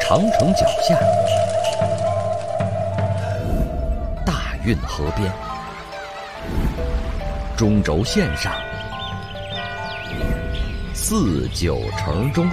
长城脚下，大运河边，中轴线上，四九城中，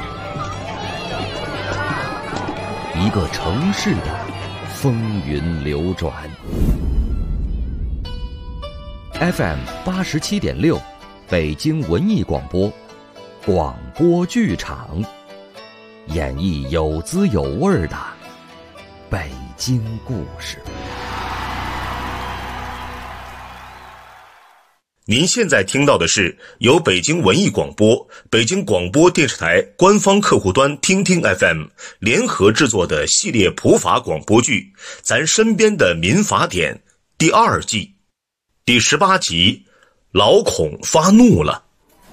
一个城市的风云流转。FM 87.6，北京文艺广播，广播剧场，演绎有滋有味的北京故事。 您现在听到的是由北京文艺广播、北京广播电视台官方客户端听听 FM 联合制作的系列普法广播剧《咱身边的民法典》第2季第18集，老孔发怒了。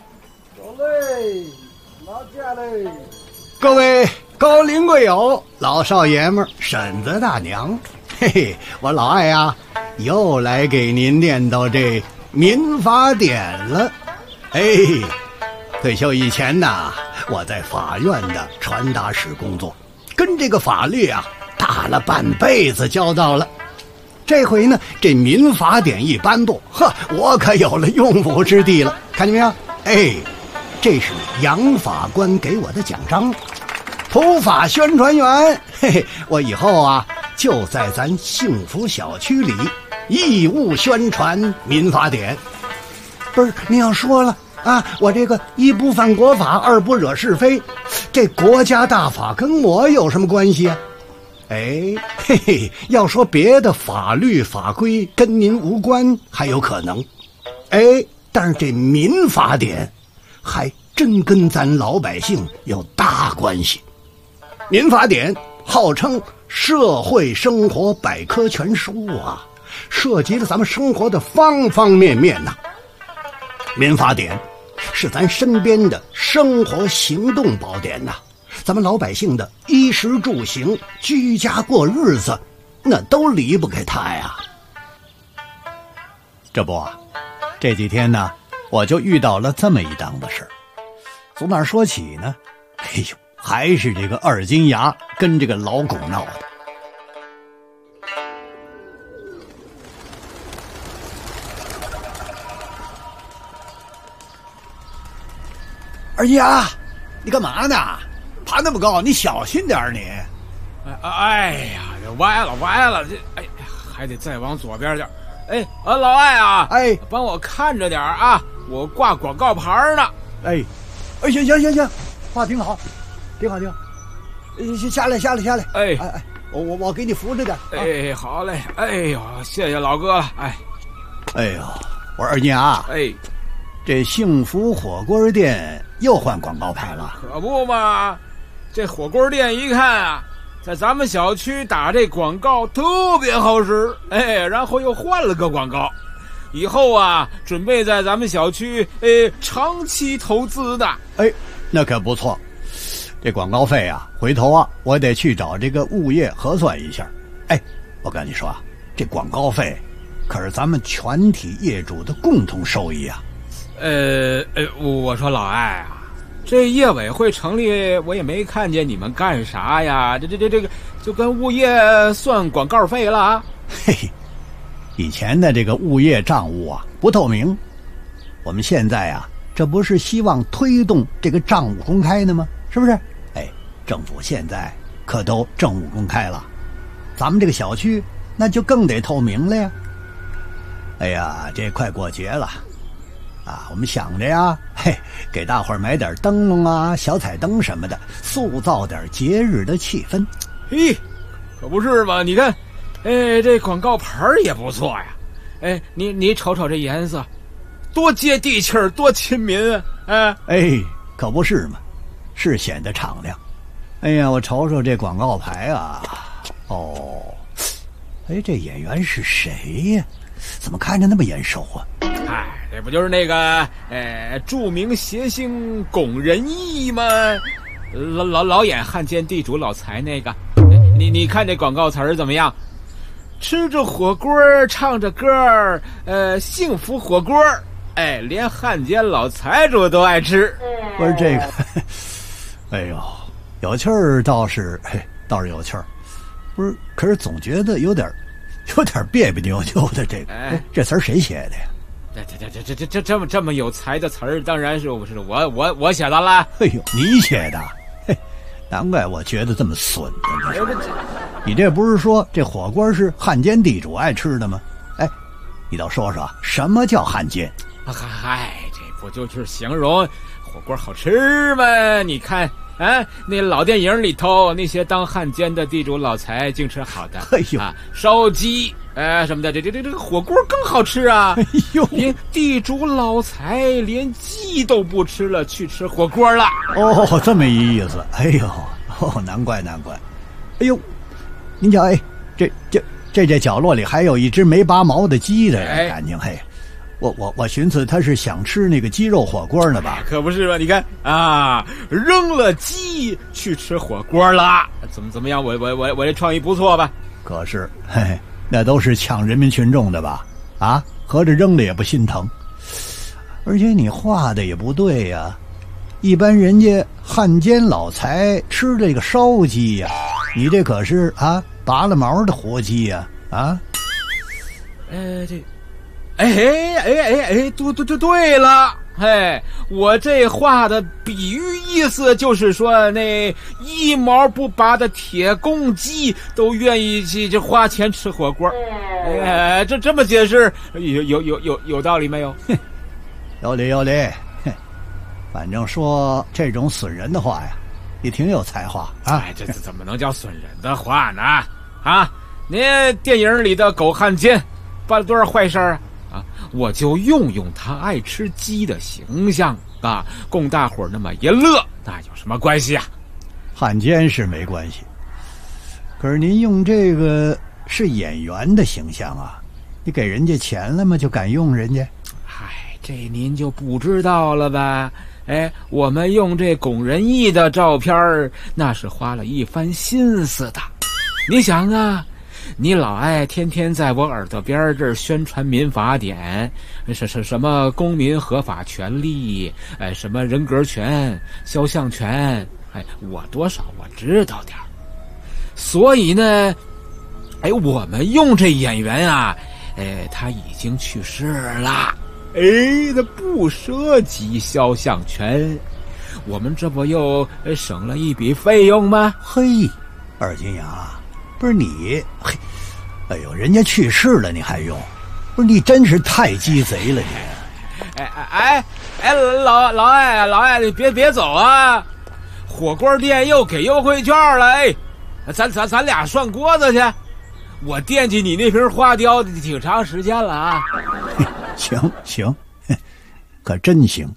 各位高龄贵友、老少爷们儿、婶子大娘，嘿嘿，我老艾呀，又来给您念叨这民法典了。退休以前呢，我在法院的传达室工作，跟这个法律啊打了半辈子交道了。这回呢，这民法典一颁布，我可有了用武之地了。看见没有？这是杨法官给我的奖章，普法宣传员。我以后啊，就在咱幸福小区里义务宣传民法典。不是，你要说了啊，我这个一不犯国法，二不惹是非，这国家大法跟我有什么关系啊？要说别的法律法规跟您无关还有可能，但是这民法典还真跟咱老百姓有大关系。民法典号称社会生活百科全书啊，涉及了咱们生活的方方面面呐。民法典是咱身边的生活行动宝典呐，咱们老百姓的衣食住行、居家过日子，那都离不开它呀。这不啊，这几天呢，我就遇到了这么一档子事儿。从哪儿说起呢？还是这个二金牙跟这个老巩闹的。二金牙，你干嘛呢？爬那么高，你小心点儿你。 哎呀，这歪了，这还得再往左边点。老艾啊，帮我看着点啊，我挂广告牌呢。 行，话挺好，挺好。下来。我给你扶着点。 好嘞。谢谢老哥了。 我说二金牙，这幸福火锅店又换广告牌了。 可不嘛，这火锅店一看啊，在咱们小区打这广告特别好使，然后又换了个广告，以后啊准备在咱们小区长期投资的。 那可不错。这广告费啊，回头啊我得去找这个物业核算一下。我跟你说啊，这广告费可是咱们全体业主的共同收益啊。 我说老艾啊，这业委会成立，我也没看见你们干啥呀？这个就跟物业算广告费了啊？ 以前的这个物业账务啊不透明，我们现在啊，这不是希望推动这个账务公开的吗？是不是？政府现在可都政务公开了，咱们这个小区那就更得透明了呀。这快过节了啊，我们想着呀，给大伙儿买点灯笼啊、小彩灯什么的，塑造点节日的气氛。 可不是嘛？你看，这广告牌也不错呀。你瞅瞅这颜色，多接地气儿，多亲民啊！ 可不是嘛，是显得敞亮。我瞅瞅这广告牌啊，这演员是谁呀？怎么看着那么眼熟啊？ 这不就是那个著名谐星龚仁义吗？老演汉奸地主老财那个。你看这广告词儿怎么样？吃着火锅唱着歌幸福火锅，连汉奸老财主都爱吃。 不是这个，有趣儿倒是， 倒是有趣儿。不是，可是总觉得有点别别扭扭的。这词儿谁写的呀？ 这么有才的词儿，当然是我写的啦。 哎呦，你写的？嘿，难怪我觉得这么损呢。你这不是说这火锅是汉奸地主爱吃的吗？哎，你倒说说，什么叫汉奸？ 嗨，这不就是形容火锅好吃吗？你看。那老电影里头那些当汉奸的地主老财净吃好的， 哎呦烧鸡什么的，这个火锅更好吃啊！ 哎呦， 连地主老财连鸡都不吃了，去吃火锅了。 哦，这么一意思。哎呦，难怪。哎呦，您瞧，这角落里还有一只没拔毛的鸡的感情。嘿，我寻思他是想吃那个鸡肉火锅呢吧？ 可不是吧？你看啊，扔了鸡去吃火锅了，怎么样？我这创意不错吧？ 可是，嘿，那都是抢人民群众的吧？啊，合着扔了也不心疼。而且你画的也不对呀，一般人家汉奸老财吃这个烧鸡呀，你这可是拔了毛的活鸡呀！ 对了，嘿，我这话的比喻意思就是说，那一毛不拔的铁公鸡都愿意去花钱吃火锅。这么解释有道理没有？ 有理。反正说这种损人的话呀，也挺有才华啊。 这怎么能叫损人的话呢？那电影里的狗汉奸办了多少坏事啊？我就用他爱吃鸡的形象供大伙儿那么一乐，那有什么关系啊？ 汉奸是没关系，可是您用这个是演员的形象啊，你给人家钱了吗？就敢用人家？ 这您就不知道了吧？我们用这龚仁义的照片那是花了一番心思的。你想啊，你老爱天天在我耳朵边这儿宣传民法典，什么公民合法权利，什么人格权、肖像权，我多少我知道点儿。所以呢，我们用这演员啊，他已经去世了，他不涉及肖像权，我们这不又省了一笔费用吗？ 嘿，二金阳，不是你，嘿。哎呦，人家去世了你还用？不是你真是太鸡贼了你！ 老艾，你别走啊！火锅店又给优惠券了，咱俩涮锅子去。我惦记你那瓶花雕挺长时间了啊。 行，可真行。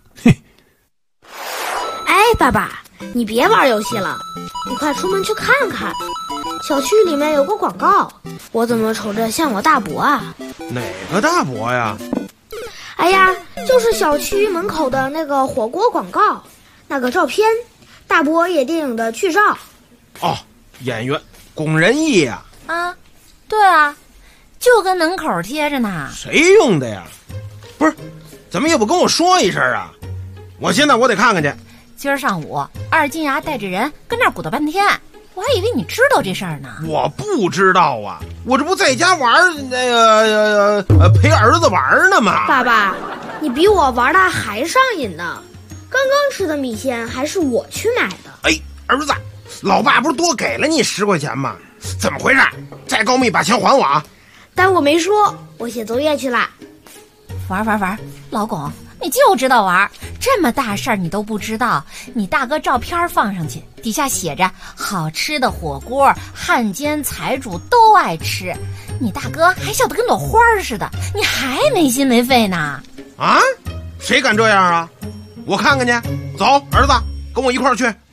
爸爸，你别玩游戏了，你快出门去看看，小区里面有个广告，我怎么瞅着像我大伯啊？ 哪个大伯呀？ 哎呀，就是小区门口的那个火锅广告，那个照片，大伯演电影的剧照。 哦，演员龚仁义呀。 对啊，就跟门口贴着呢。 谁用的呀？不是，怎么也不跟我说一声啊？现在我得看看去。 今儿上午，二金牙带着人跟那儿鼓捣半天，我还以为你知道这事儿呢。 我不知道啊，我这不在家玩陪儿子玩呢吗？ 爸爸，你比我玩的还上瘾呢。刚刚吃的米线还是我去买的。 儿子，老爸不是多给了你10块钱吗？怎么回事？再告密把钱还我啊！ 但我没说，我写作业去了。 玩，老龚，你就知道玩，这么大事儿你都不知道。你大哥照片放上去，底下写着好吃的火锅，汉奸财主都爱吃，你大哥还笑得跟朵花似的，你还没心没肺呢。 谁敢这样啊？我看看去。走，儿子，跟我一块儿去。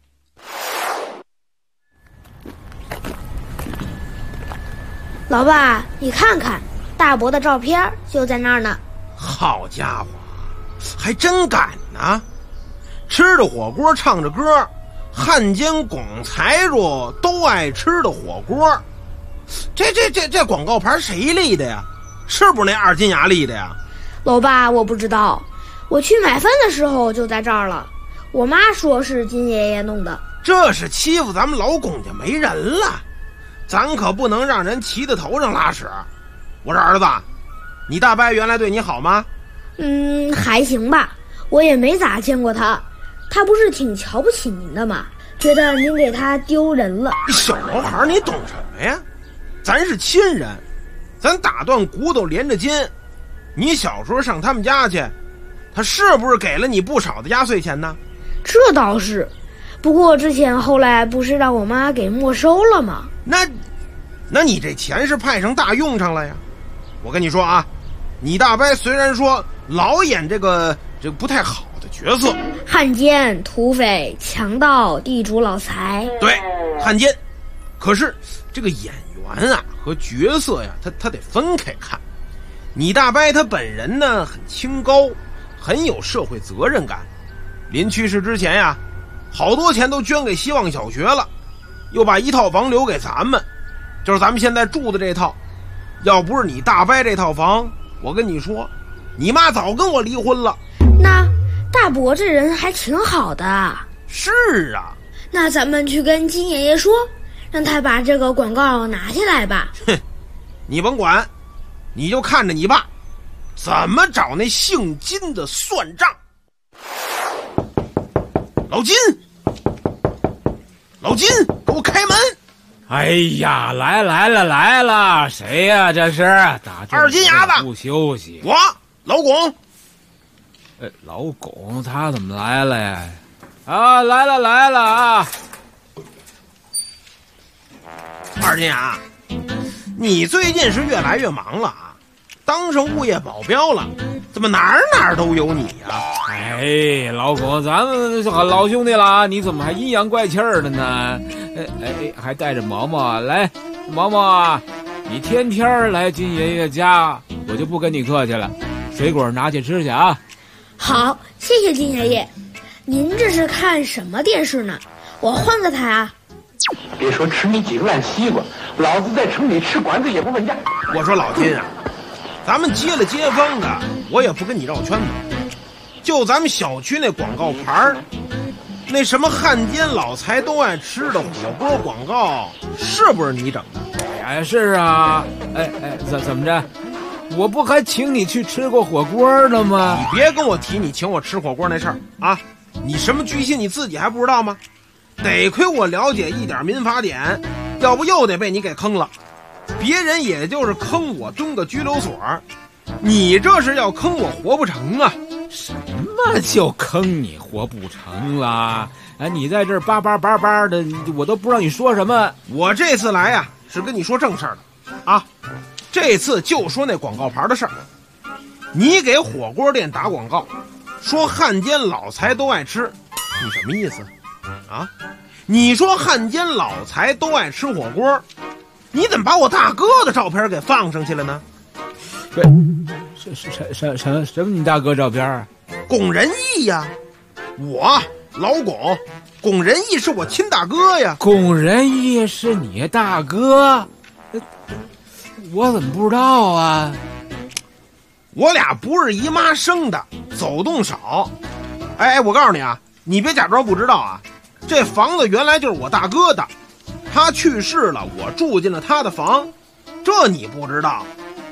老爸，你看看，大伯的照片就在那儿呢。 好家伙，还真敢呢！吃着火锅唱着歌，汉奸龚财主都爱吃的火锅。这广告牌谁立的呀？是不是那二金牙立的呀？ 老爸，我不知道，我去买饭的时候就在这儿了。我妈说是金爷爷弄的。 这是欺负咱们老龚家没人了，咱可不能让人骑在头上拉屎。我说儿子，你大伯原来对你好吗？ 还行吧，我也没咋见过他，他不是挺瞧不起您的吗？觉得您给他丢人了。 小毛孩你懂什么呀？咱是亲人，咱打断骨头连着筋。你小时候上他们家去，他是不是给了你不少的压岁钱呢？ 这倒是，不过之前后来不是让我妈给没收了吗？ 那你这钱是派上大用场了呀。我跟你说啊，你大伯虽然说老演这个不太好的角色， 汉奸、土匪、强盗、地主老财， 对，汉奸。可是这个演员啊和角色呀，他得分开看。你大伯他本人呢很清高，很有社会责任感。临去世之前呀，好多钱都捐给希望小学了，又把一套房留给咱们，就是咱们现在住的这套。要不是你大伯这套房，我跟你说，你妈早跟我离婚了。 那大伯这人还挺好的。 是啊， 那咱们去跟金爷爷说，让他把这个广告拿下来吧。 哼，你甭管，你就看着你爸怎么找那姓金的算账。老金，给我开门！ 哎呀，来了，谁呀？这是打二金牙子不休息。 我老龚。 老龚他怎么来了呀？啊，来了啊！ 二金牙，你最近是越来越忙了啊，当上物业保镖了，怎么哪儿都有你呀？ 哎，老龚，咱们老兄弟了，你怎么还阴阳怪气的呢？还带着毛毛来，毛毛，你天天来金爷爷家，我就不跟你客气了，水果拿去吃去啊。 好，谢谢金爷爷。您这是看什么电视呢？我换个台啊。 别说吃你几个烂西瓜，老子在城里吃馆子也不问价。 我说老金啊，咱们接了街坊的，我也不跟你绕圈子。就咱们小区那广告牌，那什么汉奸老财都爱吃的火锅广告，是不是你整的？ 哎，是啊。怎么着？我不还请你去吃过火锅了吗？ 你别跟我提你请我吃火锅那事儿啊！你什么居心你自己还不知道吗？得亏我了解一点民法典，要不又得被你给坑了。别人也就是坑我蹲个拘留所，你这是要坑我活不成啊！ 什么就坑你活不成啦？你在这儿叭叭的，我都不知道你说什么。 我这次来呀，是跟你说正事儿的啊。这次就说那广告牌的事儿。你给火锅店打广告，说汉奸老财都爱吃，你什么意思啊？你说汉奸老财都爱吃火锅，你怎么把我大哥的照片给放上去了呢？ 什么你大哥照片啊？ 龚仁义呀，我老龚，龚仁义是我亲大哥呀。 龚仁义是你大哥？我怎么不知道啊？ 我俩不是姨妈生的，走动少。我告诉你啊，你别假装不知道啊，这房子原来就是我大哥的，他去世了，我住进了他的房，这你不知道？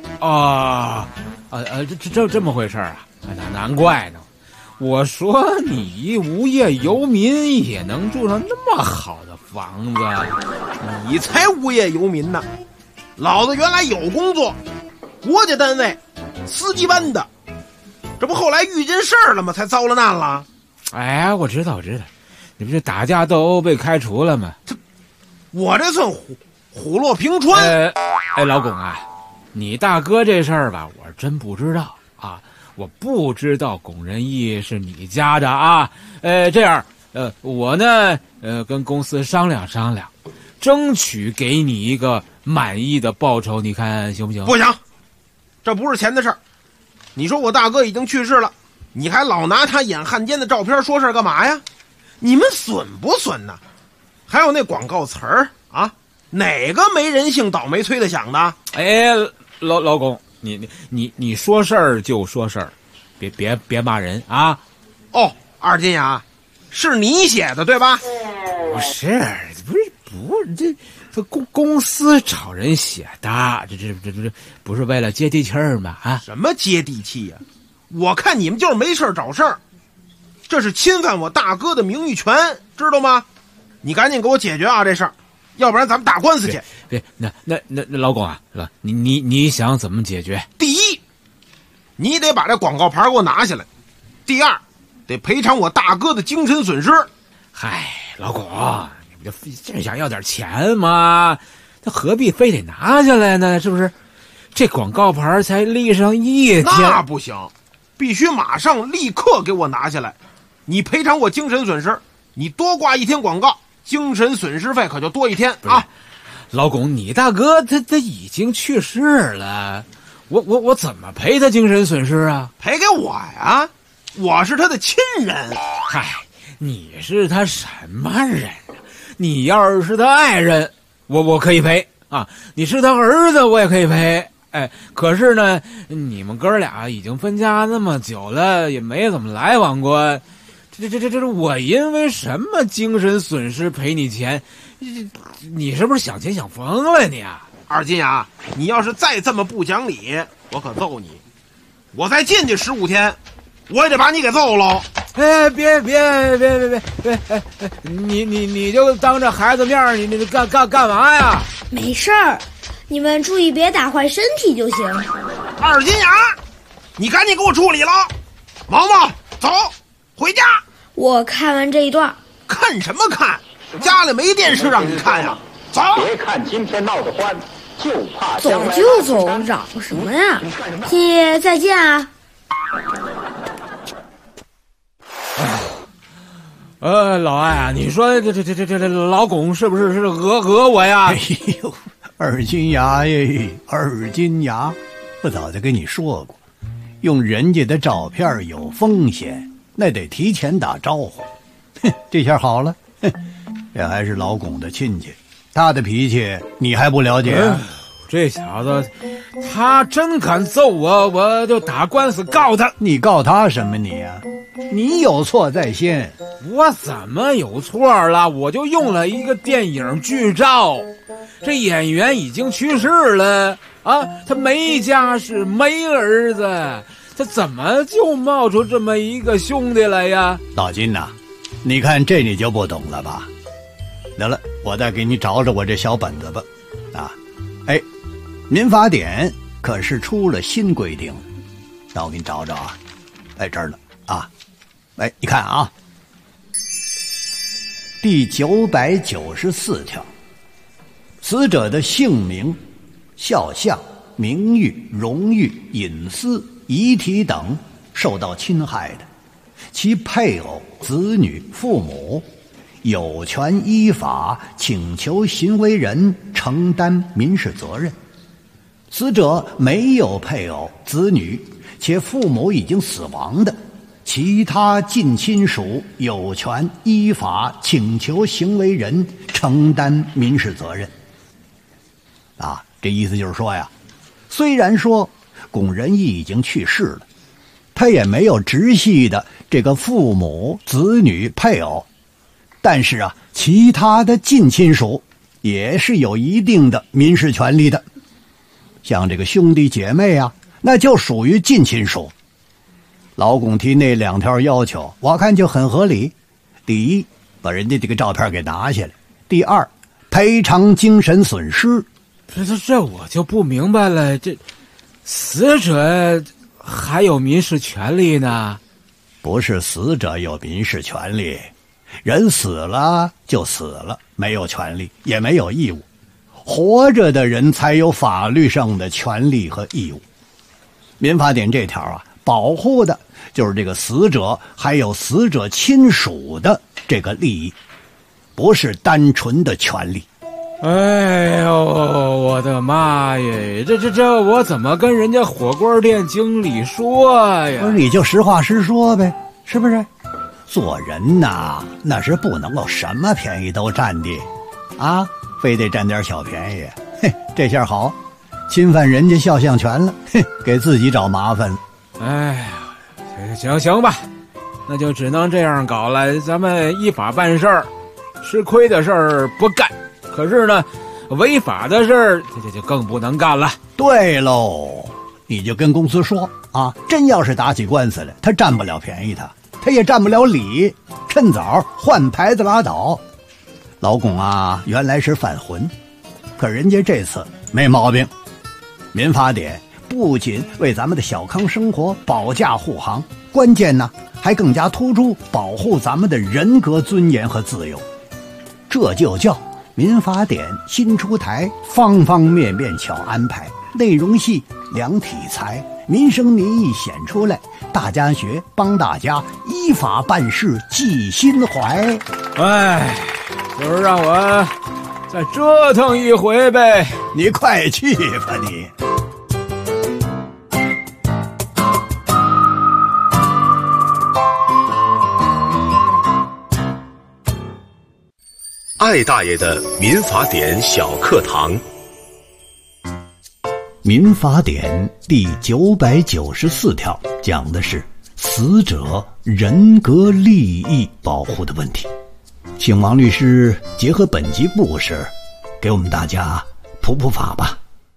这么回事啊？难怪呢。我说你无业游民也能住上那么好的房子， 你才无业游民呢。老子原来有工作，国家单位司机班的，这不后来遇见事儿了吗？才遭了难了。 我知道，你不是打架斗殴被开除了吗？ 我这算虎落平川。 老龚啊，你大哥这事儿吧，我是真不知道啊，我不知道龚仁义是你家的啊。这样，我呢，跟公司商量，争取给你一个满意的报酬，你看行不行？ 不行，这不是钱的事儿。你说我大哥已经去世了，你还老拿他演汉奸的照片说事儿干嘛呀？你们损不损呢？还有那广告词儿啊，哪个没人性倒霉催的响的？ 老龚，你说事儿就说事儿，别骂人啊！ 二金牙，是你写的对吧？ 不是，这公司找人写的，这不是为了接地气儿吗？啊， 什么接地气呀？我看你们就是没事找事儿，这是侵犯我大哥的名誉权，知道吗？你赶紧给我解决啊这事儿，要不然咱们打官司去。 别，那老公啊，你想怎么解决？ 第一，你得把这广告牌给我拿下来；第二，得赔偿我大哥的精神损失。 嗨，老公，你不就真想要点钱吗？他何必非得拿下来呢？是不是？这广告牌才立上1天， 那不行，必须马上立刻给我拿下来。你赔偿我精神损失，你多挂1天广告，精神损失费可就多1天啊！ 老公，你大哥他已经去世了，我怎么赔他精神损失啊？ 赔给我呀，我是他的亲人。 嗨，你是他什么人啊？你要是他爱人，我可以赔啊；你是他儿子，我也可以赔。哎，可是呢，你们哥俩已经分家那么久了，也没怎么来往过。这我因为什么精神损失赔你钱？你是不是想钱想疯了你啊？ 二金牙，你要是再这么不讲理，我可揍你！我再进去15天，我也得把你给揍喽！ 哎，别！哎，你就当着孩子面，你干嘛呀？ 没事儿，你们注意别打坏身体就行。 二金牙，你赶紧给我处理了！毛毛，走，回家。 我看完这一段。 看什么看？家里没电视让你看呀！走。 别看今天闹得欢，就怕走就走，嚷什么呀？金爷再见啊！ 老艾啊，你说这老巩是不是讹我呀？ 哎呦，二金牙耶，二金牙，我早就跟你说过，用人家的照片有风险，那得提前打招呼。哼，这下好了，哼，这还是老巩的亲戚，他的脾气你还不了解啊？ 这小子，他真敢揍我，我就打官司告他。 你告他什么你啊？你有错在先。 我怎么有错了？我就用了一个电影剧照，这演员已经去世了啊，他没家室没儿子，他怎么就冒出这么一个兄弟来呀？ 老金呐，你看这你就不懂了吧？得了，我再给你找找我这小本子吧。啊，哎，民法典可是出了新规定，让我给你找找啊。在这儿呢啊，哎，你看啊，第994条，死者的姓名、肖像、名誉、荣誉、隐私、遗体等受到侵害的，其配偶、子女、父母有权依法请求行为人承担民事责任。死者没有配偶、子女，且父母已经死亡的，其他近亲属有权依法请求行为人承担民事责任。啊，这意思就是说呀，虽然说龚仁义已经去世了，他也没有直系的这个父母、子女、配偶，但是啊，其他的近亲属也是有一定的民事权利的。像这个兄弟姐妹啊，那就属于近亲属。老龚提那2条要求，我看就很合理。第一，把人家这个照片给拿下来；第二，赔偿精神损失。 这我就不明白了，这死者还有民事权利呢？ 不是死者有民事权利，人死了就死了，没有权利也没有义务。活着的人才有法律上的权利和义务。民法典这条啊，保护的就是这个死者还有死者亲属的这个利益，不是单纯的权利。 哎呦，我的妈耶！这我怎么跟人家火锅店经理说呀？ 不是，你就实话实说呗，是不是？做人呐，那是不能够什么便宜都占的啊，非得占点小便宜。嘿，这下好，侵犯人家肖像权了，嘿，给自己找麻烦了。 哎呀，行吧，那就只能这样搞了。咱们依法办事儿， 吃亏的事儿不干，可是呢，违法的事儿这就更不能干了。 对喽，你就跟公司说啊，真要是打起官司来，他占不了便宜，他也占不了理，趁早换牌子拉倒。老龚啊，原来是犯浑，可人家这次没毛病。民法典不仅为咱们的小康生活保驾护航，关键呢还更加突出保护咱们的人格尊严和自由。这就叫民法典新出台，方方面面巧安排，内容细，量体裁，民生民意显出来，大家学，帮大家依法办事，记心怀。 哎，就是让我再折腾一回呗。 你快去吧你。 艾大爷的民法典小课堂。 民法典第994条讲的是死者人格利益保护的问题，请王律师结合本集故事给我们大家普法吧。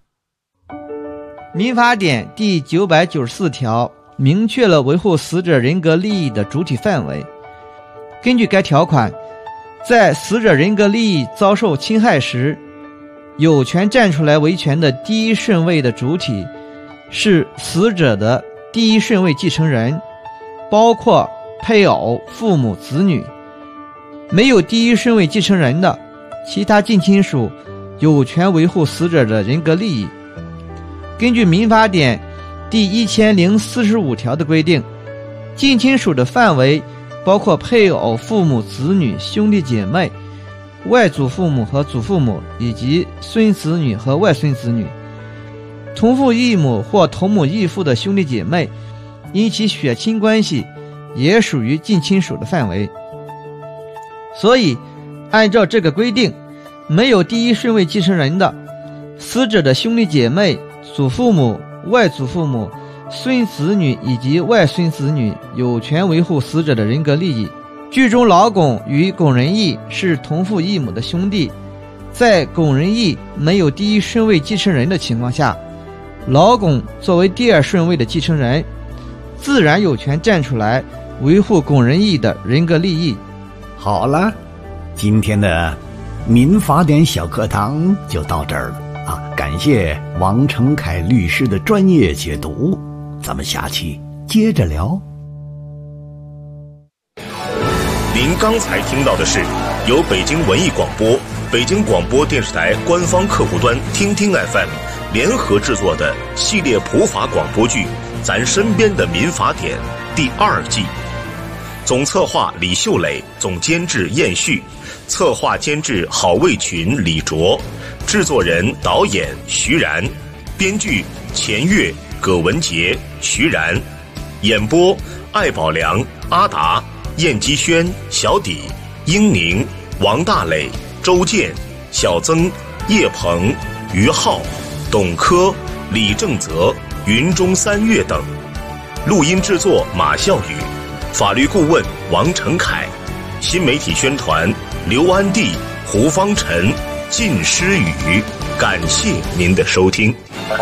民法典第994条明确了维护死者人格利益的主体范围。根据该条款，在死者人格利益遭受侵害时，有权站出来维权的第一顺位的主体是死者的第一顺位继承人，包括配偶、父母、子女。没有第一顺位继承人的其他近亲属有权维护死者的人格利益。根据民法典第1045条的规定，近亲属的范围包括配偶、父母、子女、兄弟姐妹、外祖父母和祖父母，以及孙子女和外孙子女。同父异母或同母异父的兄弟姐妹，因其血亲关系也属于近亲属的范围。所以按照这个规定，没有第一顺位继承人的死者的兄弟姐妹、祖父母、外祖父母、孙子女以及外孙子女有权维护死者的人格利益。剧中老龚与龚仁义是同父异母的兄弟，在龚仁义没有第一顺位继承人的情况下，老龚作为第二顺位的继承人，自然有权站出来维护龚仁义的人格利益。 好了，今天的民法典小课堂就到这儿了啊！感谢王成凯律师的专业解读，咱们下期接着聊。 您刚才听到的是由北京文艺广播、北京广播电视台官方客户端听听 FM 联合制作的系列普法广播剧《咱身边的民法典》第2季。总策划李秀磊，总监制燕旭，策划监制郝卫群、李卓，制作人导演徐然，编剧钱月、葛文杰、徐然，演播艾宝良、阿达、燕基轩、小底、英宁、王大磊、周健、小曾、叶鹏、于浩、董科、李正泽、云中三月等。录音制作马笑宇，法律顾问王成凯，新媒体宣传刘安娣、胡方晨、靳诗雨。感谢您的收听。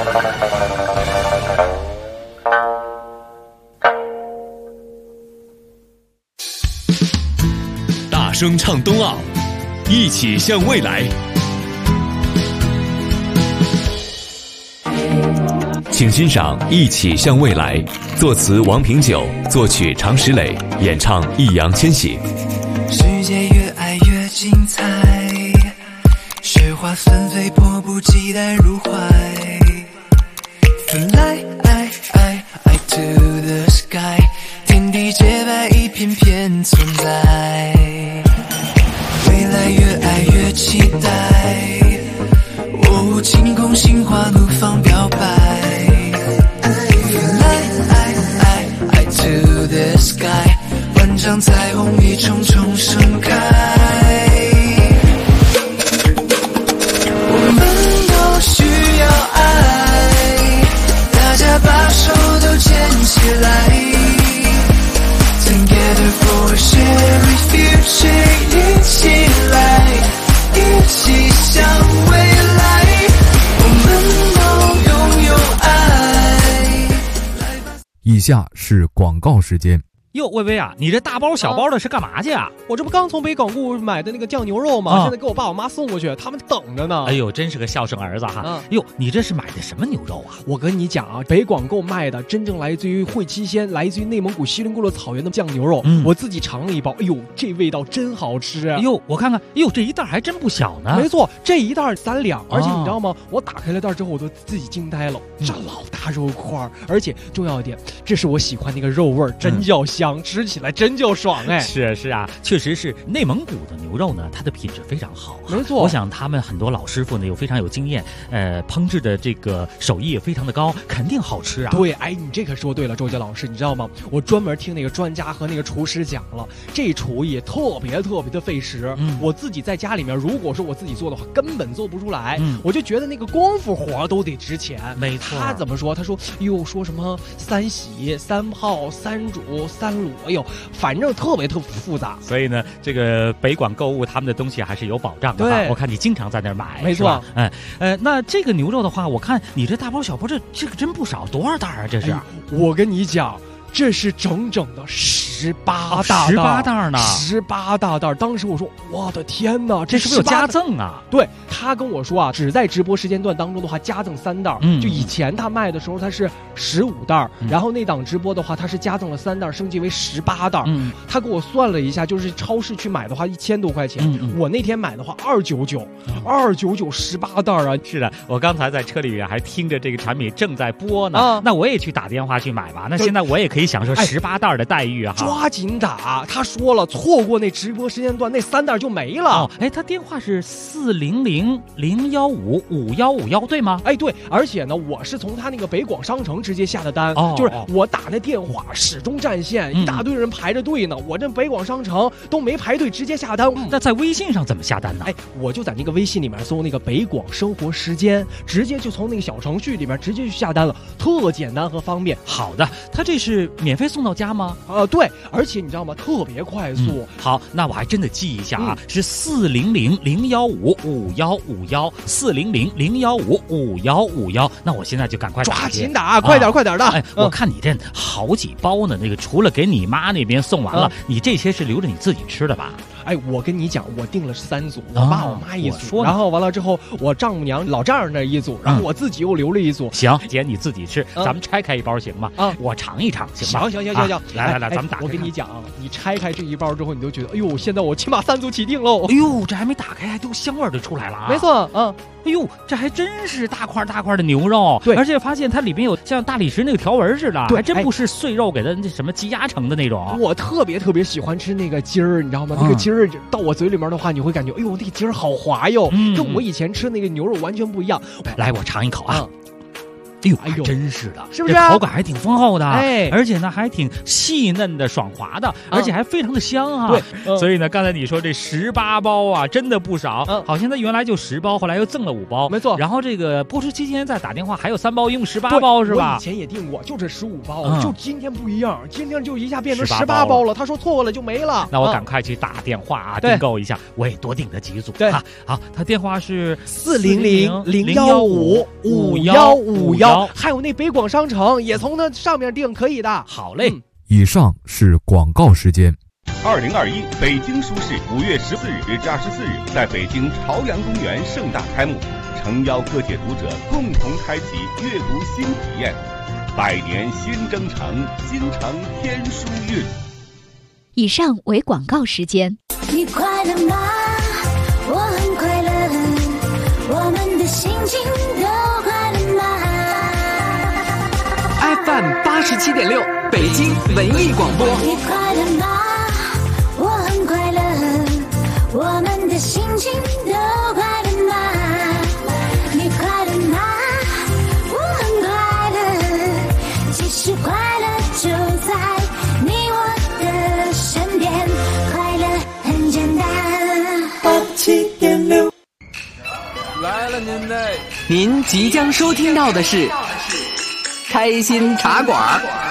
大声唱冬奥，一起向未来。请欣赏《一起向未来》，作词王平久，作曲常石磊，演唱易烊千玺。 世界越爱越精彩，雪花纷飞，迫不及待入怀。Fly to the sky， 天地洁白，一片片存在。未来越爱越期待，晴空心花怒放表白。Fly to the sky， 万丈彩虹一重重盛开。我们都需要爱，大家把手都牵起来。Together for a shared fear。 向未来，我们都拥有爱。 以下是广告时间。 哟，薇薇啊，你这大包小包的是干嘛去啊？ 我这不刚从北广固买的那个酱牛肉吗？现在给我爸我妈送过去，他们等着呢。 哎呦，真是个孝顺儿子哈！哟，你这是买的什么牛肉啊？ 我跟你讲啊，北广购卖的真正来自于会期县，来自于内蒙古锡林郭勒草原的酱牛肉，我自己尝了一包，哎呦，这味道真好吃！ 哎呦，我看看，哎呦，这一袋还真不小呢。 没错，这一袋3两，而且你知道吗？我打开了袋之后，我都自己惊呆了，这老大肉块，而且重要一点，这是我喜欢那个肉味，真叫香，吃起来真就爽哎！ 是啊，确实是内蒙古的牛肉呢，它的品质非常好。 没错， 我想他们很多老师傅呢又非常有经验，烹制的这个手艺也非常的高，肯定好吃啊。 对，哎，你这可说对了，周杰老师，你知道吗？我专门听那个专家和那个厨师讲了，这厨艺特别的费时。我自己在家里面，如果说我自己做的话，根本做不出来。我就觉得那个功夫活都得值钱。 没错， 他怎么说？他说，哟，说什么3洗、3泡、3煮、3卤，哎呦。反正特别复杂， 所以呢，这个北广购物他们的东西还是有保障的。 对， 我看你经常在那儿买， 没错。 那这个牛肉的话，我看你这大包小包，这个真不少，多少袋啊？这是？ 我跟你讲，这是整整的18 袋呢 ，18大袋。当时我说，我的天哪， 这是不是有加赠啊？ 对，他跟我说啊，只在直播时间段当中的话，加赠3袋。就以前他卖的时候，他是15袋，然后那档直播的话，他是加赠了3袋，升级为18袋。他给我算了一下，就是超市去买的话1000多块钱，我那天买的话299，29918袋啊！ 是的，我刚才在车里面还听着这个产品正在播呢，那我也去打电话去买吧。那现在我也可以享受18袋的待遇啊！ 抓紧打！他说了，错过那直播时间段，那3袋就没了。 他电话是400-015-5151，对吗？ 哎，对，而且呢，我是从他那个北广商城直接下的单，就是我打那电话始终占线，一大堆人排着队呢，我这北广商城都没排队，直接下单。 那在微信上怎么下单呢？ 哎，我就在那个微信里面搜那个北广生活时间，直接就从那个小程序里面直接去下单了，特简单和方便。 好的，他这是免费送到家吗？ 对，而且你知道吗？特别快速。 好，那我还真的记一下啊，是400-015-5151，400-015-5151。那我现在就赶快抓紧打，快点的。 哎，我看你这好几包呢，那个除了给你妈那边送完了，你这些是留着你自己吃的吧？ 哎，我跟你讲，我订了3组，我爸我妈一组，然后完了之后，我丈母娘老丈人那一组，然后我自己又留了一组。 行，姐你自己吃，咱们拆开一包行吗？我尝一尝行吗？ 行， 来，咱们打开。 我跟你讲啊，你拆开这一包之后，你就觉得，哎呦，现在我起码3组起订喽。 哎呦，这还没打开，还都香味就出来了啊！ 没错， 哎呦，这还真是大块的牛肉， 对， 而且发现它里边有像大理石那个条纹似的，还真不是碎肉给它那什么积压成的那种。 我特别喜欢吃那个筋儿，你知道吗？那个筋儿到我嘴里面的话，你会感觉，哎呦，那个筋儿好滑哟，跟我以前吃那个牛肉完全不一样。 来，我尝一口啊。哎呦，还真是的， 是不是？ 这口感还挺丰厚的， 哎， 而且呢还挺细嫩的、爽滑的，而且还非常的香啊。 对， 所以呢，刚才你说这18包啊，真的不少。好像它原来就10包，后来又赠了5包， 没错。 然后这个播出期间再打电话还有3包，一共18包是吧？ 我以前也订过，就这15包，就今天不一样，今天就一下变成18包了。他说错过了就没了。 那我赶快去打电话啊，订购一下，我也多订了几组。 对， 好，他电话是 400-015-5151，还有那北广商城也从那上面订，可以的。 好嘞。 以上是广告时间。 2021北京书市5月14日至24日在北京朝阳公园盛大开幕，诚邀各界读者共同开启阅读新体验。100年新征程，京城天书韵。 以上为广告时间。 你快乐吗？我很快乐，我们的心情都快乐吗？ FM 87.6北京文艺广播。 你快乐吗？我很快乐，我们的心情都快乐吗？你快乐吗？我很快乐，其实快乐就在你我的身边，快乐很简单。87.6 来了您嘞！您即将收听到的是开心茶馆。